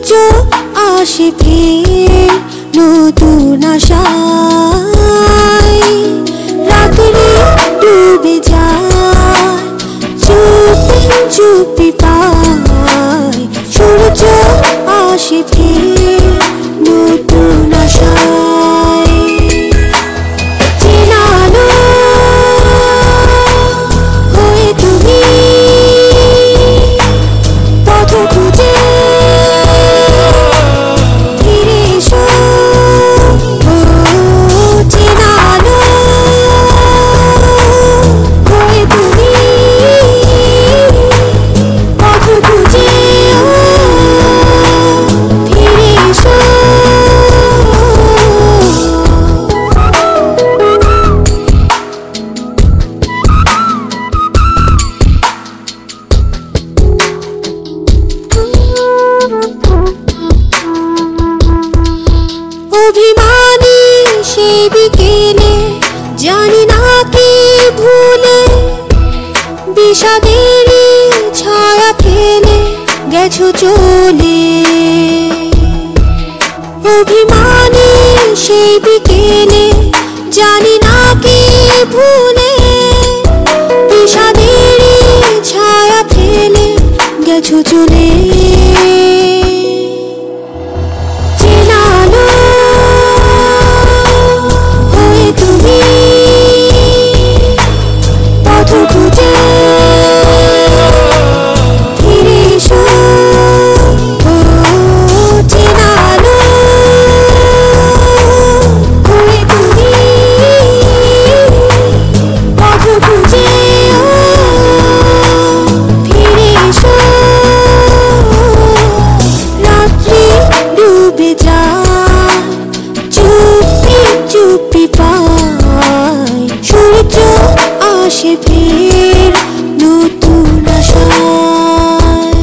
সূর্য আসে ফের নতুন আশায়, রাত্রি ডুবে যায় চুপি চুপি পায়। সূর্য আসে ফের নতুন আশায়, চেনা আলো হয়ে তুমি পথ খুঁজে ফিরে এসো। চেনা আলো হয়ে তুমি পথ খুঁজে ফিরে এসো। অভিমানী সেই বিকেলে জানি না কি ভুলে বিষাদেরই ছায়া ফেলে গেছো চলে। অভিমানী সেই বিকেলে জানি না কি ভুলে বিষাদেরই ছায়া ফেলে গেছো চলে। চেনা আলো হয়ে তুমি পথ খুঁজে ফিরে এসো। চেনা আলো হয়ে তুমি পথ খুঁজে ফিরে এসো। রাত্রি ডুবে যায় চুপি চুপি পায়। সূর্য আসে ফের নতুন আশায়।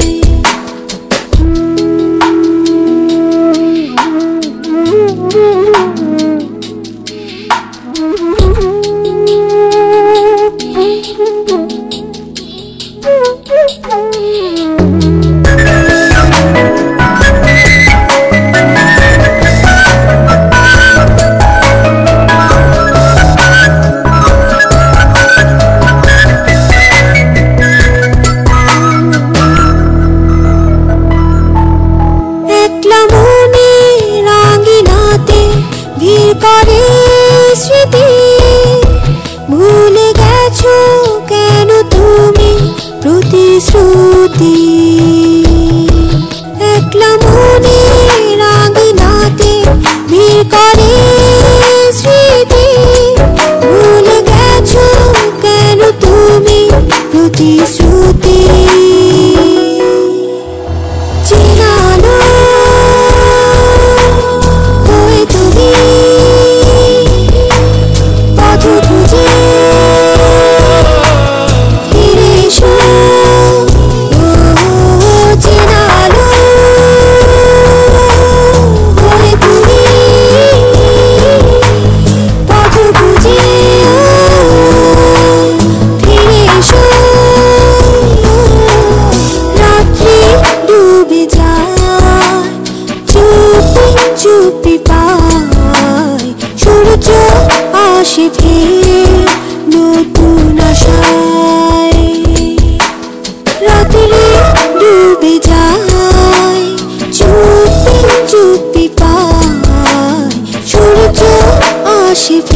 একলা মনে রাঙিনাতে ভিড় করে স্মৃতি, ভুলে গেছো কেন তুমি প্রতিশ্রুতি। একলা মনে রাঙিনাতে ভিড় করে স্মৃতি, ভুলে গেছো কেন তুমি প্রতিশ্রুতি। চেনা আলো হয়ে তুমি পথ খুঁজে ফিরে এসো। চেনা আলো হয়ে তুমি পথ খুঁজে ফিরে এসো। রাত্রি ডুবে যায় চুপি চুপি পায়। সূর্য আসে ফের নতুন আশায়, রাত্রি ডুবে যায় চুপি চুপি পায়। সূর্য আসে